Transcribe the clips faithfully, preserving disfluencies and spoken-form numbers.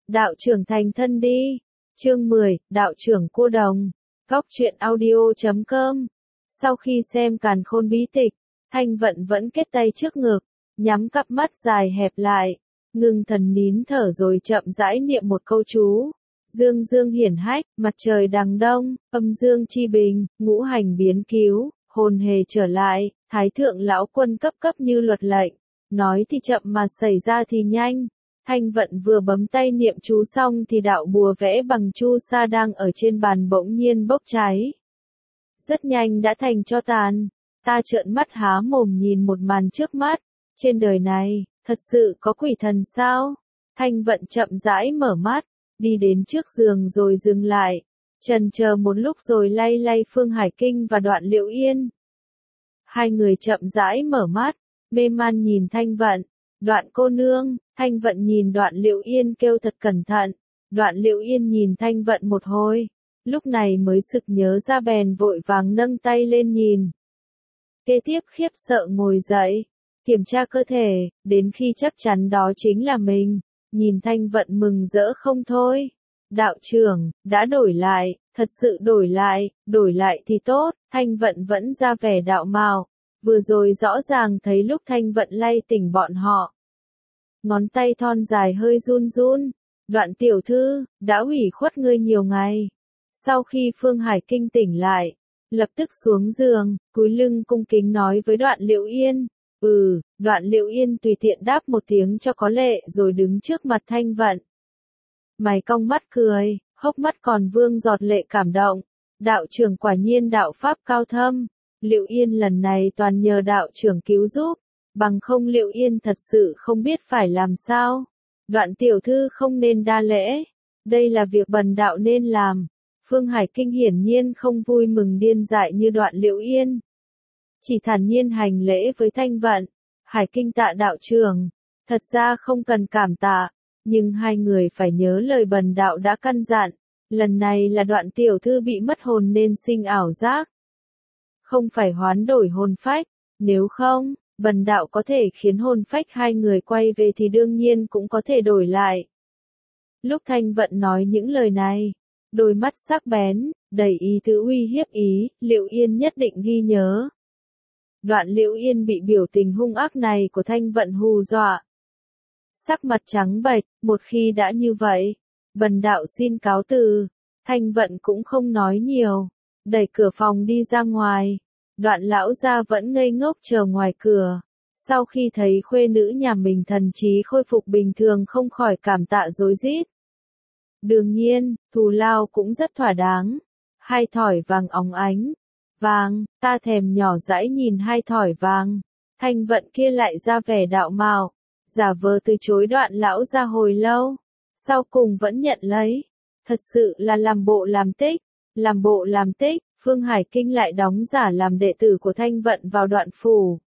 Đạo trưởng thành thân đi. Chương mười, đạo trưởng cô đồng. Góc truyện audio chấm com. Sau khi xem Càn Khôn bí tịch, Thanh Vận vẫn kết tay trước ngực, nhắm cặp mắt dài hẹp lại, ngưng thần nín thở rồi chậm rãi niệm một câu chú. Dương dương hiển hách, mặt trời đằng đông, âm dương chi bình, ngũ hành biến cứu, hồn hề trở lại, thái thượng lão quân cấp cấp như luật lệnh. Nói thì chậm mà xảy ra thì nhanh. Thanh Vận vừa bấm tay niệm chú xong thì đạo bùa vẽ bằng chu sa đang ở trên bàn bỗng nhiên bốc cháy. Rất nhanh đã thành tro tàn. Ta trợn mắt há mồm nhìn một màn trước mắt. Trên đời này, thật sự có quỷ thần sao? Thanh Vận chậm rãi mở mắt, đi đến trước giường rồi dừng lại. Chần chờ một lúc rồi lay lay Phương Hải Kinh và Đoạn Liệu Yên. Hai người chậm rãi mở mắt, mê man nhìn Thanh Vận. Đoạn cô nương. Thanh Vận nhìn Đoạn Liệu Yên kêu thật cẩn thận. Đoạn Liệu Yên nhìn Thanh Vận một hồi, lúc này mới sực nhớ ra bèn vội vàng nâng tay lên nhìn. Kế tiếp khiếp sợ ngồi dậy, kiểm tra cơ thể, đến khi chắc chắn đó chính là mình, nhìn Thanh Vận mừng rỡ không thôi. Đạo trưởng, đã đổi lại, thật sự đổi lại, đổi lại thì tốt. Thanh Vận vẫn ra vẻ đạo mạo, vừa rồi rõ ràng thấy lúc Thanh Vận lay tỉnh bọn họ. Ngón tay thon dài hơi run run. Đoạn tiểu thư, đã ủy khuất ngươi nhiều ngày. Sau khi Phương Hải Kinh tỉnh lại, lập tức xuống giường, cúi lưng cung kính nói với Đoạn Liệu Yên. Ừ, Đoạn Liệu Yên tùy tiện đáp một tiếng cho có lệ rồi đứng trước mặt Thanh Vận. Mày cong mắt cười, hốc mắt còn vương giọt lệ cảm động. Đạo trưởng quả nhiên đạo pháp cao thâm. Liệu Yên lần này toàn nhờ đạo trưởng cứu giúp. Bằng không Liệu Yên thật sự không biết phải làm sao. Đoạn tiểu thư không nên đa lễ. Đây là việc bần đạo nên làm. Phương Hải Kinh hiển nhiên không vui mừng điên dại như Đoạn Liệu Yên. Chỉ thản nhiên hành lễ với Thanh Vận. Hải Kinh tạ đạo trưởng. Thật ra không cần cảm tạ. Nhưng hai người phải nhớ lời bần đạo đã căn dặn. Lần này là Đoạn tiểu thư bị mất hồn nên sinh ảo giác. Không phải hoán đổi hồn phách. Nếu không, bần đạo có thể khiến hồn phách hai người quay về thì đương nhiên cũng có thể đổi lại. Lúc Thanh Vận nói những lời này, đôi mắt sắc bén, đầy ý tứ uy hiếp ý, Liệu Yên nhất định ghi nhớ. Đoạn Liệu Yên bị biểu tình hung ác này của Thanh Vận hù dọa. Sắc mặt trắng bệch, một khi đã như vậy, bần đạo xin cáo từ. Thanh Vận cũng không nói nhiều, đẩy cửa phòng đi ra ngoài. Đoạn lão gia vẫn ngây ngốc chờ ngoài cửa. Sau khi thấy khuê nữ nhà mình thần trí khôi phục bình thường không khỏi cảm tạ rối rít. Đương nhiên, thù lao cũng rất thỏa đáng. Hai thỏi vàng óng ánh. Vàng, ta thèm nhỏ dãi nhìn hai thỏi vàng. Thanh Vận kia lại ra vẻ đạo mạo, giả vờ từ chối Đoạn lão gia hồi lâu. Sau cùng vẫn nhận lấy. Thật sự là làm bộ làm tích. Làm bộ làm tích. Phương Hải Kinh lại đóng giả làm đệ tử của Thanh Vận vào Đoạn phủ.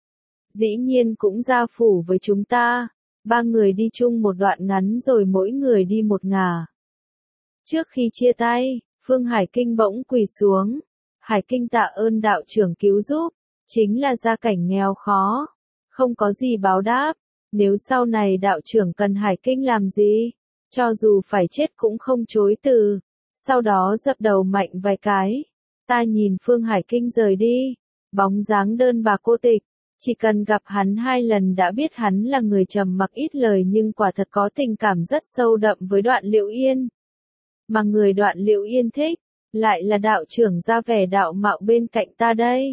Dĩ nhiên cũng ra phủ với chúng ta. Ba người đi chung một đoạn ngắn rồi mỗi người đi một ngả. Trước khi chia tay, Phương Hải Kinh bỗng quỳ xuống. Hải Kinh tạ ơn đạo trưởng cứu giúp. Chính là gia cảnh nghèo khó. Không có gì báo đáp. Nếu sau này đạo trưởng cần Hải Kinh làm gì, cho dù phải chết cũng không chối từ. Sau đó dập đầu mạnh vài cái. Ta nhìn Phương Hải Kinh rời đi, bóng dáng đơn bà cô tịch, chỉ cần gặp hắn hai lần đã biết hắn là người trầm mặc ít lời nhưng quả thật có tình cảm rất sâu đậm với Đoạn Liệu Yên. Mà người Đoạn Liệu Yên thích, lại là đạo trưởng ra vẻ đạo mạo bên cạnh ta đây.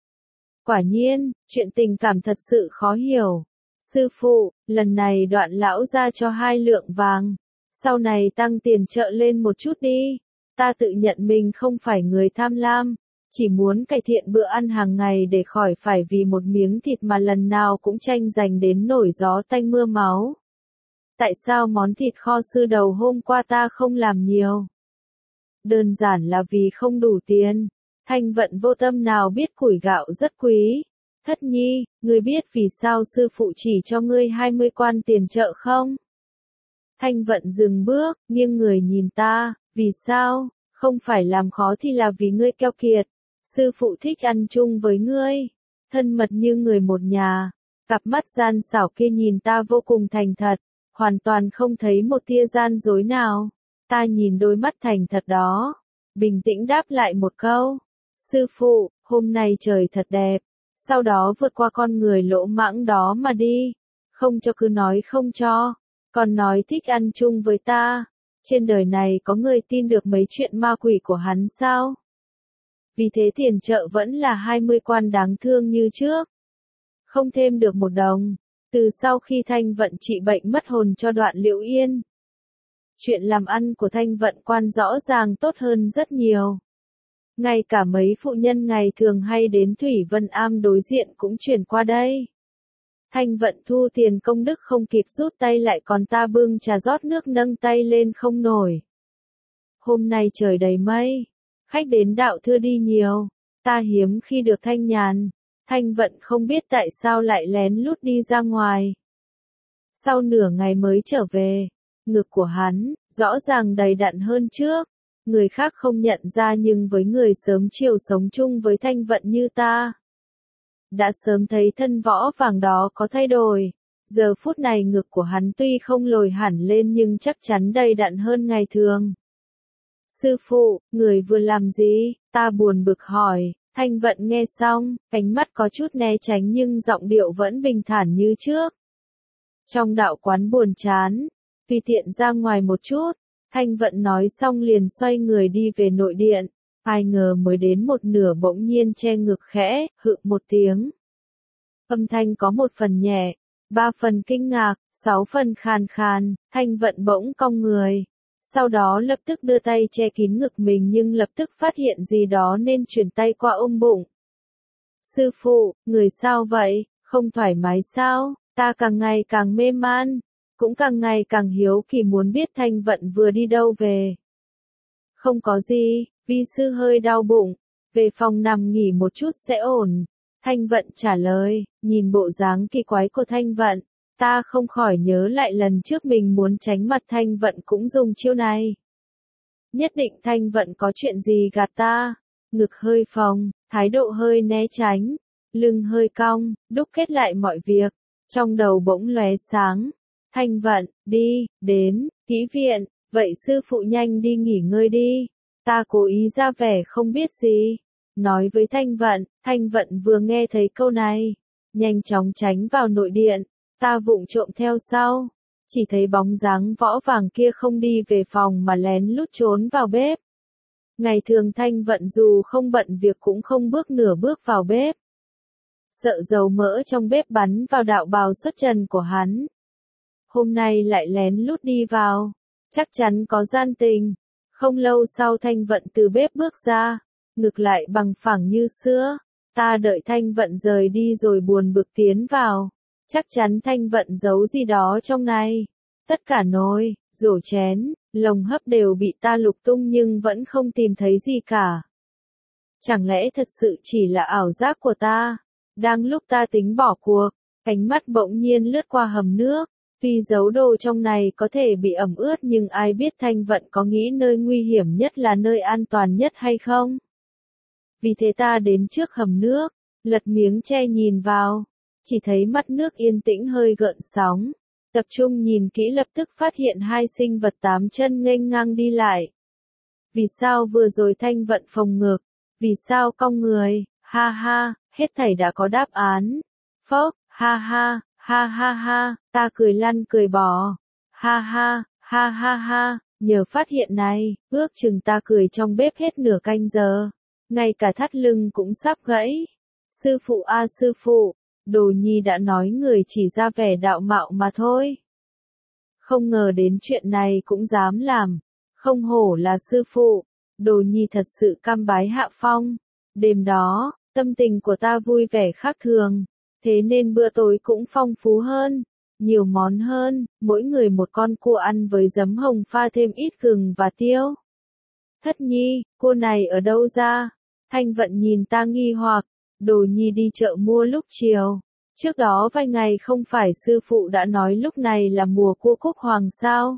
Quả nhiên, chuyện tình cảm thật sự khó hiểu. Sư phụ, lần này Đoạn lão ra cho hai lượng vàng, sau này tăng tiền trợ lên một chút đi. Ta tự nhận mình không phải người tham lam, chỉ muốn cải thiện bữa ăn hàng ngày để khỏi phải vì một miếng thịt mà lần nào cũng tranh giành đến nổi gió tanh mưa máu. Tại sao món thịt kho sư đầu hôm qua ta không làm nhiều? Đơn giản là vì không đủ tiền. Thanh Vận vô tâm nào biết củi gạo rất quý. Thất nhi, ngươi biết vì sao sư phụ chỉ cho ngươi hai mươi quan tiền trợ không? Thanh Vận dừng bước, nghiêng người nhìn ta. Vì sao? Không phải làm khó thì là vì ngươi keo kiệt. Sư phụ thích ăn chung với ngươi. Thân mật như người một nhà. Cặp mắt gian xảo kia nhìn ta vô cùng thành thật. hoàn toàn không thấy một tia gian dối nào. Ta nhìn đôi mắt thành thật đó, bình tĩnh đáp lại một câu. Sư phụ, hôm nay trời thật đẹp. Sau đó vượt qua con người lỗ mãng đó mà đi. Không cho cứ nói không cho, còn nói thích ăn chung với ta. Trên đời này có người tin được mấy chuyện ma quỷ của hắn sao? Vì thế tiền trợ vẫn là hai mươi quan đáng thương như trước. Không thêm được một đồng. Từ sau khi Thanh Vận trị bệnh mất hồn cho Đoạn Liễu Yên, chuyện làm ăn của Thanh Vận quan rõ ràng tốt hơn rất nhiều. Ngay cả mấy phụ nhân ngày thường hay đến Thủy Vân Am đối diện cũng chuyển qua đây. Thanh Vận thu tiền công đức không kịp rút tay lại còn ta bưng trà rót nước nâng tay lên không nổi. Hôm nay trời đầy mây, khách đến đạo thưa đi nhiều, ta hiếm khi được thanh nhàn. Thanh Vận không biết tại sao lại lén lút đi ra ngoài. Sau nửa ngày mới trở về, ngực của hắn, rõ ràng đầy đặn hơn trước. Người khác không nhận ra nhưng với người sớm chiều sống chung với Thanh Vận như ta, đã sớm thấy thân võ vàng đó có thay đổi. Giờ phút này ngực của hắn tuy không lồi hẳn lên nhưng chắc chắn đầy đặn hơn ngày thường. Sư phụ, người vừa làm gì? Ta buồn bực hỏi. Thanh Vận nghe xong, ánh mắt có chút né tránh nhưng giọng điệu vẫn bình thản như trước. Trong đạo quán buồn chán, tùy tiện ra ngoài một chút. Thanh Vận nói xong liền xoay người đi về nội điện. Ai ngờ mới đến một nửa bỗng nhiên che ngực khẽ, hự một tiếng. Âm thanh có một phần nhẹ, ba phần kinh ngạc, sáu phần khàn khàn. Thanh Vận bỗng cong người. Sau đó lập tức đưa tay che kín ngực mình nhưng lập tức phát hiện gì đó nên chuyển tay qua ôm bụng. Sư phụ, người sao vậy, không thoải mái sao? Ta càng ngày càng mê man, cũng càng ngày càng hiếu kỳ muốn biết Thanh Vận vừa đi đâu về. Không có gì, vi sư hơi đau bụng, về phòng nằm nghỉ một chút sẽ ổn. Thanh Vận trả lời, nhìn bộ dáng kỳ quái của Thanh Vận. Ta không khỏi nhớ lại lần trước mình muốn tránh mặt Thanh Vận cũng dùng chiêu này. Nhất định Thanh Vận có chuyện gì gạt ta. Ngực hơi phồng, thái độ hơi né tránh, lưng hơi cong, đúc kết lại mọi việc. Trong đầu bỗng lóe sáng. Thanh Vận, đi, đến, kỹ viện, vậy sư phụ nhanh đi nghỉ ngơi đi. Ta cố ý ra vẻ không biết gì. Nói với Thanh Vận, Thanh Vận vừa nghe thấy câu này, nhanh chóng tránh vào nội điện. Ta vụng trộm theo sau, chỉ thấy bóng dáng võ vàng kia không đi về phòng mà lén lút trốn vào bếp. Ngày thường Thanh Vận dù không bận việc cũng không bước nửa bước vào bếp. Sợ dầu mỡ trong bếp bắn vào đạo bào xuất trần của hắn. Hôm nay lại lén lút đi vào, chắc chắn có gian tình. Không lâu sau Thanh Vận từ bếp bước ra, ngực lại bằng phẳng như xưa. Ta đợi Thanh Vận rời đi rồi buồn bực tiến vào. Chắc chắn Thanh Vận giấu gì đó trong này. Tất cả nồi, rổ chén, lồng hấp đều bị ta lục tung nhưng vẫn không tìm thấy gì cả. Chẳng lẽ thật sự chỉ là ảo giác của ta? Đang lúc ta tính bỏ cuộc, ánh mắt bỗng nhiên lướt qua hầm nước. Tuy giấu đồ trong này có thể bị ẩm ướt nhưng ai biết Thanh Vận có nghĩ nơi nguy hiểm nhất là nơi an toàn nhất hay không? Vì thế ta đến trước hầm nước, lật miếng tre nhìn vào. Chỉ thấy mắt nước yên tĩnh hơi gợn sóng. Tập trung nhìn kỹ lập tức phát hiện hai sinh vật tám chân nghênh ngang đi lại. Vì sao vừa rồi Thanh Vận phồng ngực? Vì sao cong người? Ha ha, hết thảy đã có đáp án. Phốc, ha ha, ha ha ha, ta cười lăn cười bỏ. Ha ha, ha ha ha, nhờ phát hiện này, ước chừng ta cười trong bếp hết nửa canh giờ. Ngay cả thắt lưng cũng sắp gãy. Sư phụ a sư phụ. Đồ Nhi đã nói người chỉ ra vẻ đạo mạo mà thôi. Không ngờ đến chuyện này cũng dám làm. Không hổ là sư phụ. Đồ Nhi thật sự cam bái hạ phong. Đêm đó, tâm tình của ta vui vẻ khác thường. Thế nên bữa tối cũng phong phú hơn. Nhiều món hơn, mỗi người một con cua ăn với giấm hồng pha thêm ít gừng và tiêu. Thất Nhi, cô này ở đâu ra? Thanh Vận nhìn ta nghi hoặc. Đồ Nhi đi chợ mua lúc chiều. Trước đó vài ngày không phải sư phụ đã nói lúc này là mùa cua cúc hoàng sao?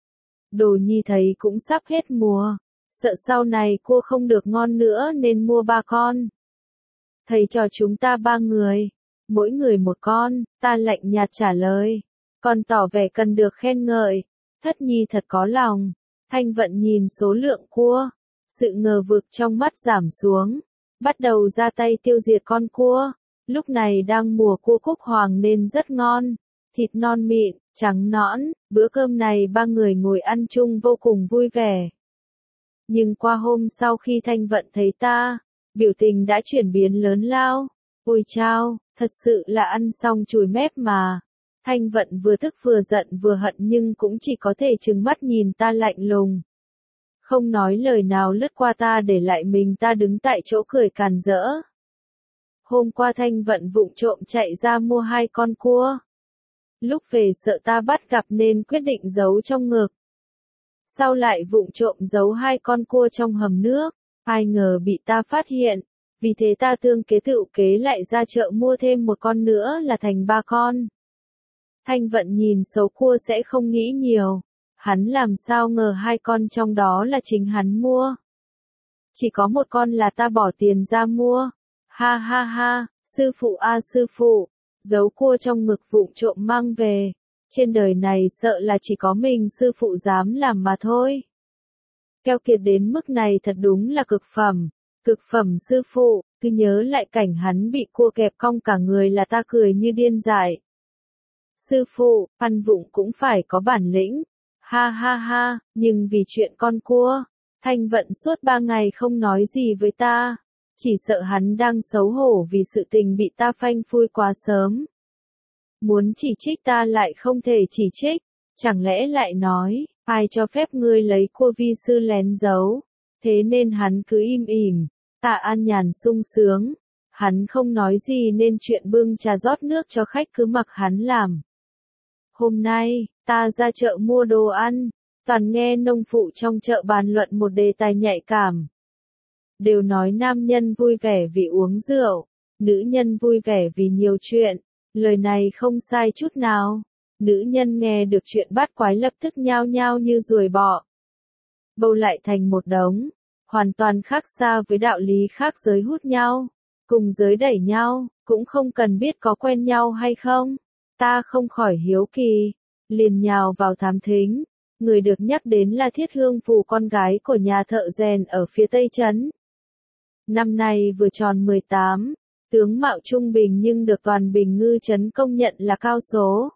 Đồ Nhi thấy cũng sắp hết mùa. Sợ sau này cua không được ngon nữa nên mua ba con. Thầy cho chúng ta ba người. Mỗi người một con, ta lạnh nhạt trả lời. còn tỏ vẻ cần được khen ngợi. Thất nhi thật có lòng. Thanh Vận nhìn số lượng cua, sự ngờ vực trong mắt giảm xuống, bắt đầu ra tay tiêu diệt con cua. Lúc này đang mùa cua cúc hoàng nên rất ngon, thịt non mịn, trắng nõn, bữa cơm này ba người ngồi ăn chung vô cùng vui vẻ. Nhưng qua hôm sau khi Thanh Vận thấy ta, biểu tình đã chuyển biến lớn lao. Ôi chao, thật sự là ăn xong chùi mép mà. Thanh Vận vừa tức vừa giận vừa hận nhưng cũng chỉ có thể trừng mắt nhìn ta lạnh lùng. Không nói lời nào lướt qua ta để lại mình ta đứng tại chỗ cười càn rỡ. Hôm qua Thanh Vận vụng trộm chạy ra mua hai con cua. Lúc về sợ ta bắt gặp nên quyết định giấu trong ngực. Sau lại vụng trộm giấu hai con cua trong hầm nước, ai ngờ bị ta phát hiện. Vì thế ta tương kế tựu kế lại ra chợ mua thêm một con nữa là thành ba con. Thanh Vận nhìn số cua sẽ không nghĩ nhiều. Hắn làm sao ngờ hai con trong đó là chính hắn mua. Chỉ có một con là ta bỏ tiền ra mua. Ha ha ha, sư phụ a à, sư phụ, giấu cua trong ngực vụng trộm mang về. Trên đời này sợ là chỉ có mình sư phụ dám làm mà thôi. Keo kiệt đến mức này thật đúng là cực phẩm. Cực phẩm sư phụ, cứ nhớ lại cảnh hắn bị cua kẹp cong cả người là ta cười như điên dại. Sư phụ, ăn vụng cũng phải có bản lĩnh. Ha ha ha, nhưng vì chuyện con cua, Thanh Vận suốt ba ngày không nói gì với ta. Chỉ sợ hắn đang xấu hổ vì sự tình bị ta phanh phui quá sớm. Muốn chỉ trích ta lại không thể chỉ trích, chẳng lẽ lại nói, ai cho phép ngươi lấy cua vi sư lén giấu. Thế nên hắn cứ im ỉm, ta an nhàn sung sướng. Hắn không nói gì nên chuyện bưng trà rót nước cho khách cứ mặc hắn làm. Hôm nay, ta ra chợ mua đồ ăn, toàn nghe nông phụ trong chợ bàn luận một đề tài nhạy cảm. Đều nói nam nhân vui vẻ vì uống rượu, nữ nhân vui vẻ vì nhiều chuyện, lời này không sai chút nào. Nữ nhân nghe được chuyện bát quái lập tức nhao nhao như ruồi bọ. Bầu lại thành một đống, hoàn toàn khác xa với đạo lý khác giới hút nhau, cùng giới đẩy nhau, cũng không cần biết có quen nhau hay không. Ta không khỏi hiếu kỳ, liền nhào vào thám thính. Người được nhắc đến là Thiết Hương Phù, con gái của nhà thợ rèn ở phía Tây Trấn. Năm nay vừa tròn mười tám, tướng mạo trung bình nhưng được toàn Bình Ngư Trấn công nhận là cao số.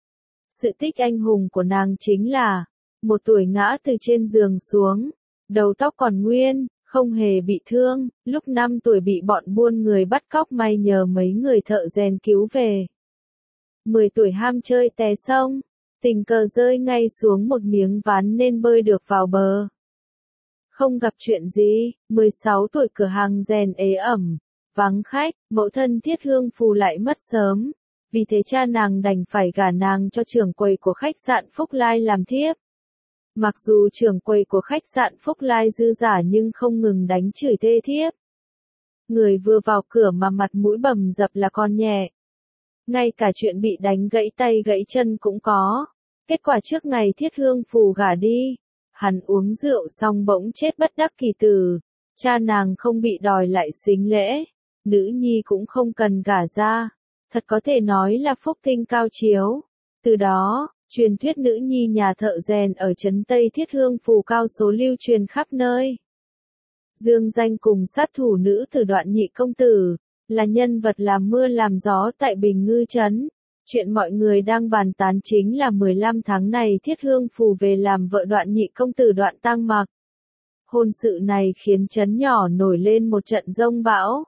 Sự tích anh hùng của nàng chính là, một tuổi ngã từ trên giường xuống, đầu tóc còn nguyên, không hề bị thương, lúc năm tuổi bị bọn buôn người bắt cóc may nhờ mấy người thợ rèn cứu về. mười tuổi ham chơi té sông, tình cờ rơi ngay xuống một miếng ván nên bơi được vào bờ. Không gặp chuyện gì, mười sáu tuổi cửa hàng rèn ế ẩm, vắng khách, mẫu thân Thiết Hương Phù lại mất sớm. Vì thế cha nàng đành phải gả nàng cho trưởng quầy của khách sạn Phúc Lai làm thiếp. Mặc dù trưởng quầy của khách sạn Phúc Lai dư giả nhưng không ngừng đánh chửi thê thiếp. Người vừa vào cửa mà mặt mũi bầm dập là con nhẹ. Ngay cả chuyện bị đánh gãy tay gãy chân cũng có. Kết quả trước ngày Thiết Hương Phù gả đi, hắn uống rượu xong bỗng chết bất đắc kỳ tử. Cha nàng không bị đòi lại sính lễ, nữ nhi cũng không cần gả ra. Thật có thể nói là phúc tinh cao chiếu. Từ đó, truyền thuyết nữ nhi nhà thợ rèn ở trấn Tây Thiết Hương Phù cao số lưu truyền khắp nơi. Dương danh cùng sát thủ nữ tử Đoạn Nhị công tử, là nhân vật làm mưa làm gió tại Bình Ngư Trấn. Chuyện mọi người đang bàn tán chính là mười lăm tháng này Thiết Hương Phù về làm vợ Đoạn Nhị công tử Đoạn Tăng Mặc. Hôn sự này khiến trấn nhỏ nổi lên một trận giông bão.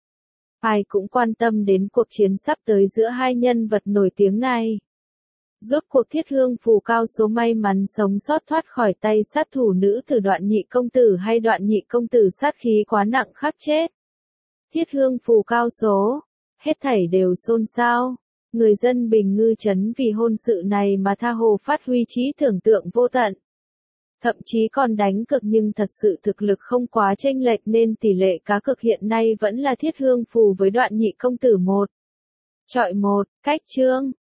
Ai cũng quan tâm đến cuộc chiến sắp tới giữa hai nhân vật nổi tiếng này. Rốt cuộc Thiết Hương Phù cao số may mắn sống sót thoát khỏi tay sát thủ nữ tử Đoạn Nhị công tử hay Đoạn Nhị công tử sát khí quá nặng khắc chết. Thiết Hương Phù cao số, hết thảy đều xôn xao. Người dân Bình Ngư Trấn vì hôn sự này mà tha hồ phát huy trí tưởng tượng vô tận. Thậm chí còn đánh cược nhưng thật sự thực lực không quá chênh lệch nên tỷ lệ cá cược hiện nay vẫn là Thiết Hương Phù với Đoạn Nhị công tử một chọi một, cách chương.